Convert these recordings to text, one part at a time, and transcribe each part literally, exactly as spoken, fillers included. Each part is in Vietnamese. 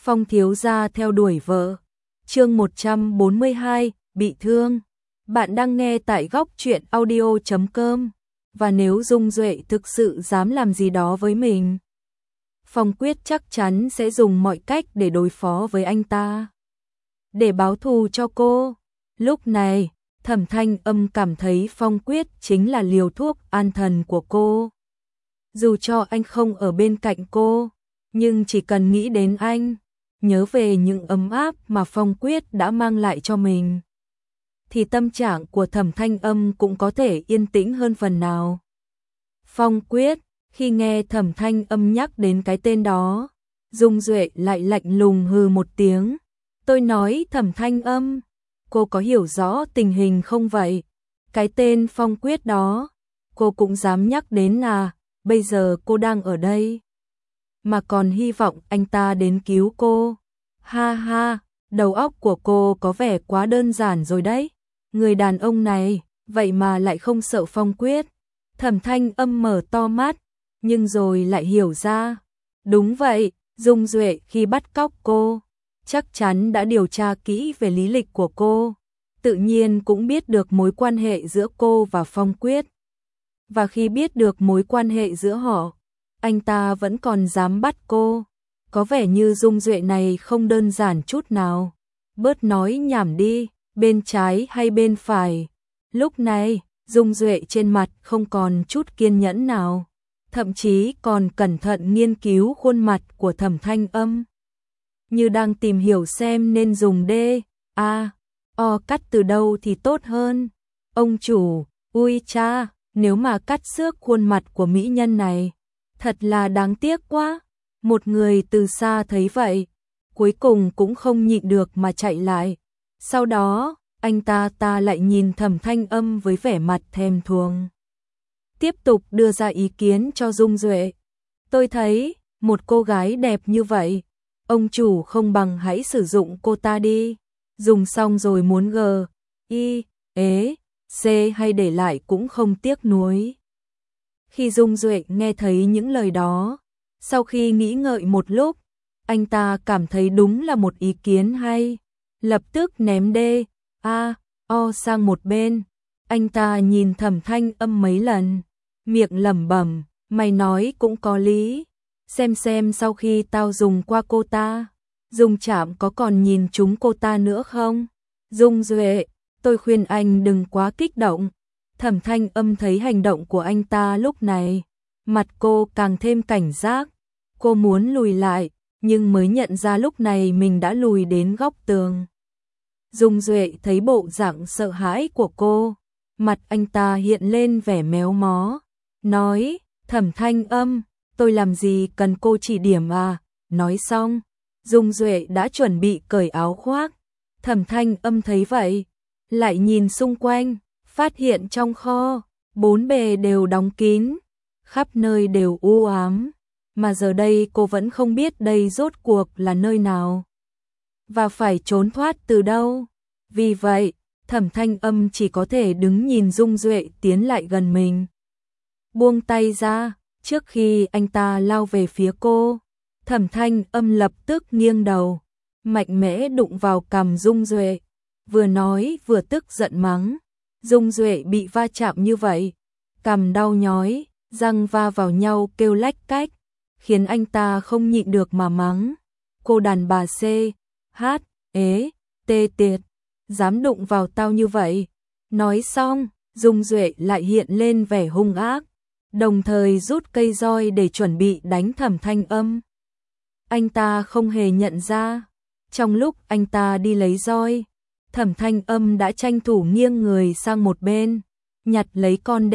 Phong thiếu gia theo đuổi vợ. Chương một trăm bốn mươi hai, bị thương. Bạn đang nghe tại góc truyện audio chấm com. Và nếu Dung Duệ thực sự dám làm gì đó với mình, Phong Quyết chắc chắn sẽ dùng mọi cách để đối phó với anh ta, để báo thù cho cô. Lúc này, Thẩm Thanh Âm cảm thấy Phong Quyết chính là liều thuốc an thần của cô. Dù cho anh không ở bên cạnh cô, nhưng chỉ cần nghĩ đến anh, nhớ về những ấm áp mà Phong Quyết đã mang lại cho mình, thì tâm trạng của Thẩm Thanh Âm cũng có thể yên tĩnh hơn phần nào. Phong Quyết, khi nghe Thẩm Thanh Âm nhắc đến cái tên đó, Dung Duệ lại lạnh lùng hừ một tiếng. Tôi nói Thẩm Thanh Âm, cô có hiểu rõ tình hình không vậy? Cái tên Phong Quyết đó, cô cũng dám nhắc đến à? Bây giờ cô đang ở đây, mà còn hy vọng anh ta đến cứu cô. Ha ha, đầu óc của cô có vẻ quá đơn giản rồi đấy. Người đàn ông này, vậy mà lại không sợ Phong Quyết. Thẩm Thanh Âm mở to mắt, nhưng rồi lại hiểu ra. Đúng vậy, Dung Duệ khi bắt cóc cô, chắc chắn đã điều tra kỹ về lý lịch của cô. Tự nhiên cũng biết được mối quan hệ giữa cô và Phong Quyết. Và khi biết được mối quan hệ giữa họ, anh ta vẫn còn dám bắt cô. Có vẻ như Dung Duệ này không đơn giản chút nào. Bớt nói nhảm đi, bên trái hay bên phải? Lúc này, Dung Duệ trên mặt không còn chút kiên nhẫn nào, thậm chí còn cẩn thận nghiên cứu khuôn mặt của Thẩm Thanh Âm, như đang tìm hiểu xem nên dùng D, A, O cắt từ đâu thì tốt hơn. Ông chủ, ui cha, nếu mà cắt xước khuôn mặt của mỹ nhân này, thật là đáng tiếc quá. Một người từ xa thấy vậy, cuối cùng cũng không nhịn được mà chạy lại. Sau đó, anh ta ta lại nhìn Thẩm Thanh Âm với vẻ mặt thèm thuồng, tiếp tục đưa ra ý kiến cho Dung Duệ. Tôi thấy, một cô gái đẹp như vậy, ông chủ không bằng hãy sử dụng cô ta đi. Dùng xong rồi muốn G, I, ế, C hay để lại cũng không tiếc nuối. Khi Dung Duệ nghe thấy những lời đó, sau khi nghĩ ngợi một lúc, anh ta cảm thấy đúng là một ý kiến hay. Lập tức ném D, A, O sang một bên. Anh ta nhìn Thẩm Thanh Âm mấy lần, miệng lẩm bẩm, mày nói cũng có lý. Xem xem sau khi tao dùng qua cô ta, dùng chạm có còn nhìn chúng cô ta nữa không? Dung Duệ, tôi khuyên anh đừng quá kích động. Thẩm Thanh Âm thấy hành động của anh ta lúc này, mặt cô càng thêm cảnh giác. Cô muốn lùi lại, nhưng mới nhận ra lúc này mình đã lùi đến góc tường. Dung Duệ thấy bộ dạng sợ hãi của cô, mặt anh ta hiện lên vẻ méo mó, nói, Thẩm Thanh Âm, tôi làm gì cần cô chỉ điểm à? Nói xong, Dung Duệ đã chuẩn bị cởi áo khoác. Thẩm Thanh Âm thấy vậy, lại nhìn xung quanh, phát hiện trong kho, bốn bề đều đóng kín, khắp nơi đều u ám, mà giờ đây cô vẫn không biết đây rốt cuộc là nơi nào, và phải trốn thoát từ đâu. Vì vậy, Thẩm Thanh Âm chỉ có thể đứng nhìn Dung Duệ tiến lại gần mình. Buông tay ra, trước khi anh ta lao về phía cô, Thẩm Thanh Âm lập tức nghiêng đầu, mạnh mẽ đụng vào cằm Dung Duệ, vừa nói vừa tức giận mắng. Dung Duệ bị va chạm như vậy, cằm đau nhói, răng va vào nhau kêu lách cách, khiến anh ta không nhịn được mà mắng. Cô đàn bà C, H, ế, tê tiệt, dám đụng vào tao như vậy. Nói xong, Dung Duệ lại hiện lên vẻ hung ác, đồng thời rút cây roi để chuẩn bị đánh Thẩm Thanh Âm. Anh ta không hề nhận ra, trong lúc anh ta đi lấy roi, Thẩm Thanh Âm đã tranh thủ nghiêng người sang một bên, nhặt lấy con D,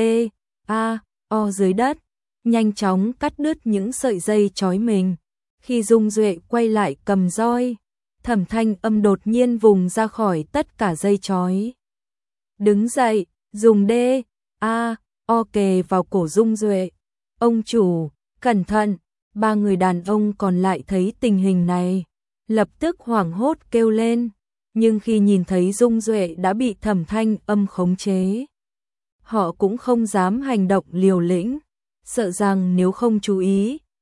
A, O dưới đất, nhanh chóng cắt đứt những sợi dây trói mình. Khi Dung Duệ quay lại cầm roi, Thẩm Thanh Âm đột nhiên vùng ra khỏi tất cả dây trói. Đứng dậy, dùng D, A, O kề vào cổ Dung Duệ. Ông chủ, cẩn thận! Ba người đàn ông còn lại thấy tình hình này, lập tức hoảng hốt kêu lên. Nhưng khi nhìn thấy Dung Duệ đã bị Thẩm Thanh Âm khống chế, họ cũng không dám hành động liều lĩnh, sợ rằng nếu không chú ý,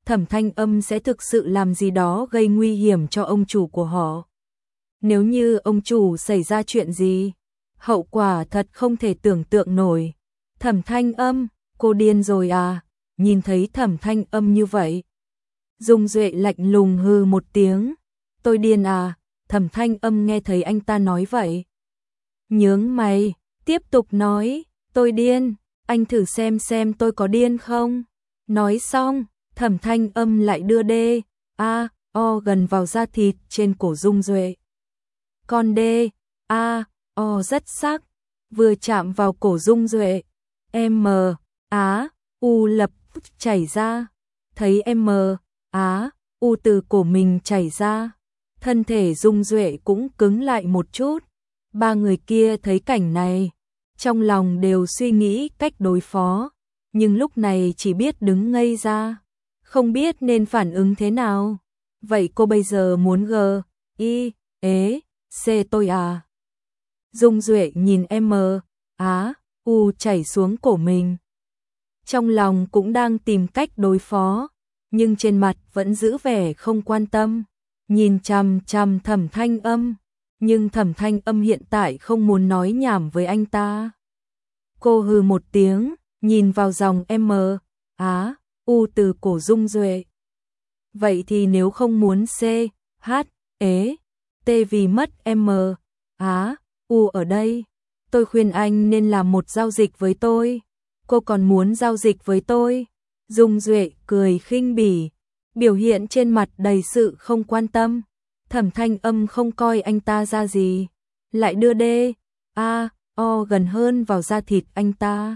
Thẩm Thanh Âm sẽ thực sự làm gì đó gây nguy hiểm cho ông chủ của họ. Nếu như ông chủ xảy ra chuyện gì, hậu quả thật không thể tưởng tượng nổi. Thẩm Thanh Âm, cô điên rồi à? Nhìn thấy Thẩm Thanh Âm như vậy, Dung Duệ lạnh lùng hừ một tiếng. Tôi điên à? Thẩm Thanh Âm nghe thấy anh ta nói vậy, nhướng mày, tiếp tục nói, tôi điên, anh thử xem xem tôi có điên không? Nói xong, Thẩm Thanh Âm lại đưa đê, a, o gần vào da thịt trên cổ Dung Duệ. Con đê, a, o rất sắc, vừa chạm vào cổ Dung Duệ, M, á, u lập tức chảy ra. Thấy M, á, u từ cổ mình chảy ra, thân thể Dung Duệ cũng cứng lại một chút. Ba người kia thấy cảnh này, trong lòng đều suy nghĩ cách đối phó, nhưng lúc này chỉ biết đứng ngây ra, không biết nên phản ứng thế nào. Vậy cô bây giờ muốn g, i, ế, c tôi à? Dung Duệ nhìn M, á, u chảy xuống cổ mình. Trong lòng cũng đang tìm cách đối phó, nhưng trên mặt vẫn giữ vẻ không quan tâm, nhìn chằm chằm Thẩm Thanh Âm. Nhưng Thẩm Thanh Âm hiện tại không muốn nói nhảm với anh ta. Cô hừ một tiếng, nhìn vào dòng M, á, u từ cổ Dung Duệ. Vậy thì nếu không muốn C, H, ế, T vì mất M, á, u ở đây, tôi khuyên anh nên làm một giao dịch với tôi. Cô còn muốn giao dịch với tôi? Dung Duệ cười khinh bỉ, biểu hiện trên mặt đầy sự không quan tâm. Thẩm Thanh Âm không coi anh ta ra gì, lại đưa đê, a, o gần hơn vào da thịt anh ta.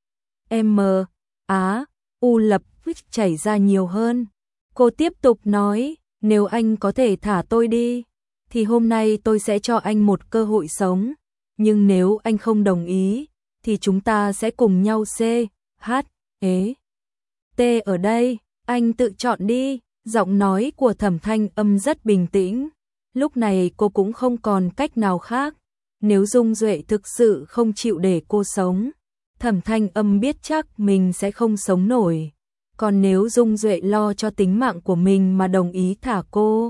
M, á, u lập tức chảy ra nhiều hơn. Cô tiếp tục nói, nếu anh có thể thả tôi đi, thì hôm nay tôi sẽ cho anh một cơ hội sống. Nhưng nếu anh không đồng ý, thì chúng ta sẽ cùng nhau C, H, ế, T ở đây, anh tự chọn đi. Giọng nói của Thẩm Thanh Âm rất bình tĩnh. Lúc này cô cũng không còn cách nào khác. Nếu Dung Duệ thực sự không chịu để cô sống, Thẩm Thanh Âm biết chắc mình sẽ không sống nổi. Còn nếu Dung Duệ lo cho tính mạng của mình mà đồng ý thả cô,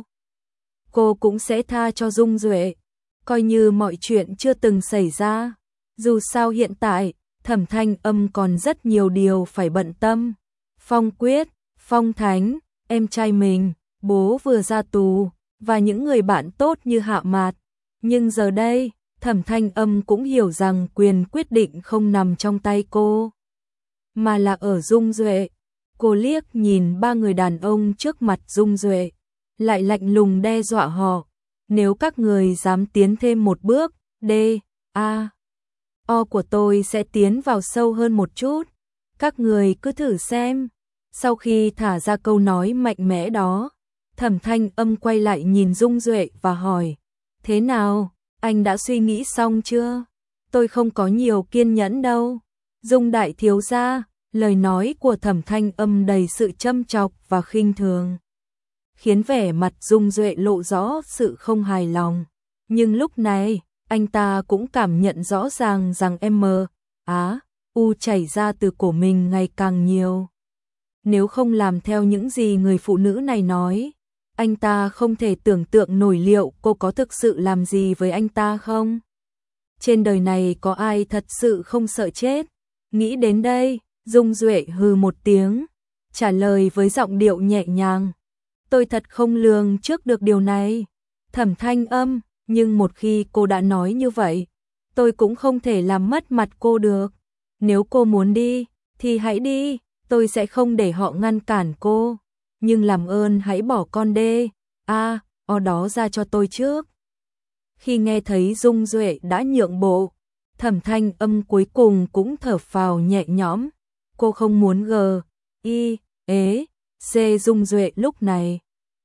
cô cũng sẽ tha cho Dung Duệ, coi như mọi chuyện chưa từng xảy ra. Dù sao hiện tại, Thẩm Thanh Âm còn rất nhiều điều phải bận tâm. Phong Quyết, Phong Thánh, em trai mình, bố vừa ra tù, và những người bạn tốt như Hạ Mạt. Nhưng giờ đây, Thẩm Thanh Âm cũng hiểu rằng quyền quyết định không nằm trong tay cô, mà là ở Dung Duệ. Cô liếc nhìn ba người đàn ông trước mặt Dung Duệ, lại lạnh lùng đe dọa họ. Nếu các người dám tiến thêm một bước, D, A, O của tôi sẽ tiến vào sâu hơn một chút. Các người cứ thử xem. Sau khi thả ra câu nói mạnh mẽ đó, Thẩm Thanh Âm quay lại nhìn Dung Duệ và hỏi, thế nào, anh đã suy nghĩ xong chưa? Tôi không có nhiều kiên nhẫn đâu. Dung đại thiếu gia, lời nói của Thẩm Thanh Âm đầy sự châm chọc và khinh thường, khiến vẻ mặt Dung Duệ lộ rõ sự không hài lòng. Nhưng lúc này, anh ta cũng cảm nhận rõ ràng rằng M, á, u chảy ra từ cổ mình ngày càng nhiều. Nếu không làm theo những gì người phụ nữ này nói, anh ta không thể tưởng tượng nổi liệu cô có thực sự làm gì với anh ta không. Trên đời này có ai thật sự không sợ chết? Nghĩ đến đây, Dung Duệ hừ một tiếng, trả lời với giọng điệu nhẹ nhàng. Tôi thật không lường trước được điều này, Thẩm Thanh Âm, nhưng một khi cô đã nói như vậy, tôi cũng không thể làm mất mặt cô được. Nếu cô muốn đi, thì hãy đi, tôi sẽ không để họ ngăn cản cô. Nhưng làm ơn hãy bỏ con đê, a, o đó ra cho tôi trước. Khi nghe thấy Dung Duệ đã nhượng bộ, Thẩm Thanh Âm cuối cùng cũng thở phào nhẹ nhõm. Cô không muốn g, i, ế, c Dung Duệ lúc này,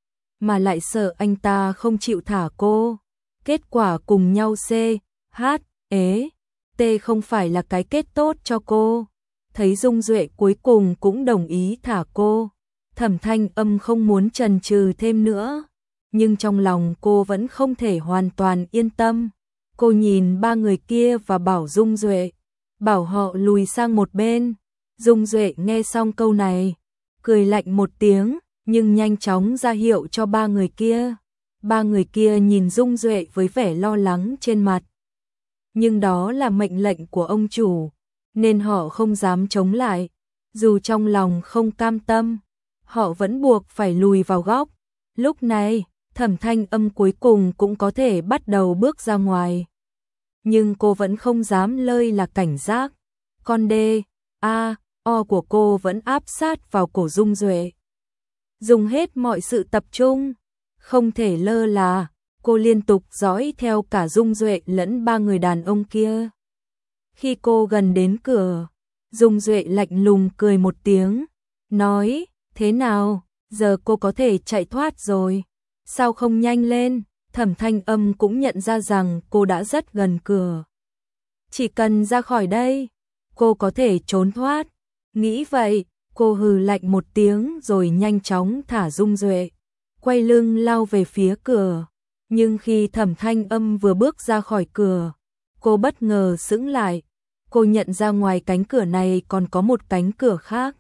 mà lại sợ anh ta không chịu thả cô. Kết quả cùng nhau C, H, ế, T không phải là cái kết tốt cho cô. Thấy Dung Duệ cuối cùng cũng đồng ý thả cô, Thẩm Thanh Âm không muốn chần chừ thêm nữa. Nhưng trong lòng cô vẫn không thể hoàn toàn yên tâm. Cô nhìn ba người kia và bảo Dung Duệ, bảo họ lùi sang một bên. Dung Duệ nghe xong câu này, cười lạnh một tiếng, nhưng nhanh chóng ra hiệu cho ba người kia. Ba người kia nhìn Dung Duệ với vẻ lo lắng trên mặt. Nhưng đó là mệnh lệnh của ông chủ, nên họ không dám chống lại. Dù trong lòng không cam tâm, họ vẫn buộc phải lùi vào góc. Lúc này, Thẩm Thanh Âm cuối cùng cũng có thể bắt đầu bước ra ngoài. Nhưng cô vẫn không dám lơi là cảnh giác. Con đê, a, o của cô vẫn áp sát vào cổ Dung Duệ. Dùng hết mọi sự tập trung, không thể lơ là, cô liên tục dõi theo cả Dung Duệ lẫn ba người đàn ông kia. Khi cô gần đến cửa, Dung Duệ lạnh lùng cười một tiếng, nói, thế nào, giờ cô có thể chạy thoát rồi, sao không nhanh lên? Thẩm Thanh Âm cũng nhận ra rằng cô đã rất gần cửa. Chỉ cần ra khỏi đây, cô có thể trốn thoát. Nghĩ vậy, cô hừ lạnh một tiếng rồi nhanh chóng thả Dung Duệ, quay lưng lao về phía cửa. Nhưng khi Thẩm Thanh Âm vừa bước ra khỏi cửa, cô bất ngờ sững lại. Cô nhận ra ngoài cánh cửa này còn có một cánh cửa khác.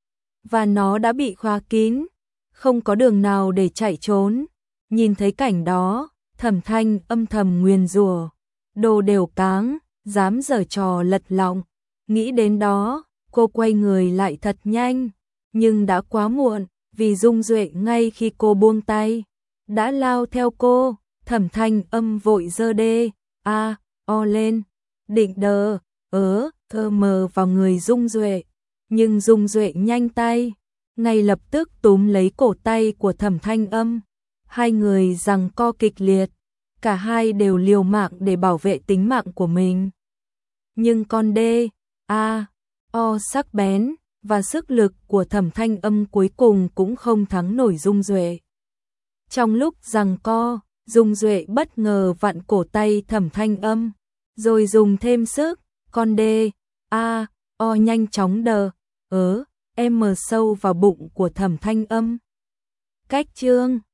Và nó đã bị khóa kín, không có đường nào để chạy trốn. Nhìn thấy cảnh đó, Thẩm Thanh Âm thầm nguyền rủa, đồ đều cáng, dám giở trò lật lọng. Nghĩ đến đó, cô quay người lại thật nhanh, nhưng đã quá muộn, vì Dung Duệ ngay khi cô buông tay, đã lao theo cô. Thẩm Thanh Âm vội giơ đê, a, o lên, định đờ, ớ, thơ mờ vào người Dung Duệ. Nhưng Dung Duệ nhanh tay, ngay lập tức túm lấy cổ tay của Thẩm Thanh Âm. Hai người giằng co kịch liệt, cả hai đều liều mạng để bảo vệ tính mạng của mình. Nhưng con đê, a, o sắc bén và sức lực của Thẩm Thanh Âm cuối cùng cũng không thắng nổi Dung Duệ. Trong lúc giằng co, Dung Duệ bất ngờ vặn cổ tay Thẩm Thanh Âm, rồi dùng thêm sức, con đê, a, o nhanh chóng đờ, ớ, em mờ sâu vào bụng của Thẩm Thanh Âm. Cách chương